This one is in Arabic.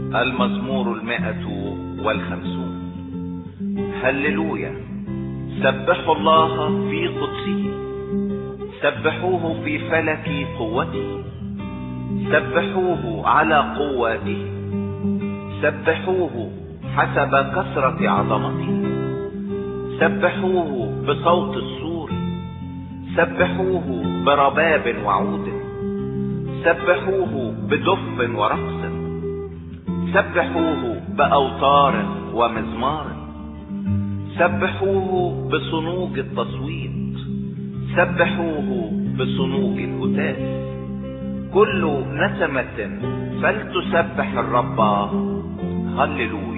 المزمور 150. هللويا. سبحوا الله في قدسه، سبحوه في فلك قوته، سبحوه على قواته، سبحوه حسب كثرة عظمته، سبحوه بصوت السور، سبحوه برباب وعود، سبحوه بدف ورقص، سبحوه بأوتار ومزمار، سبحوه بصنوج التصويت، سبحوه بصنوج الهتاف. كل نسمة فلتسبح الرب. هللويا.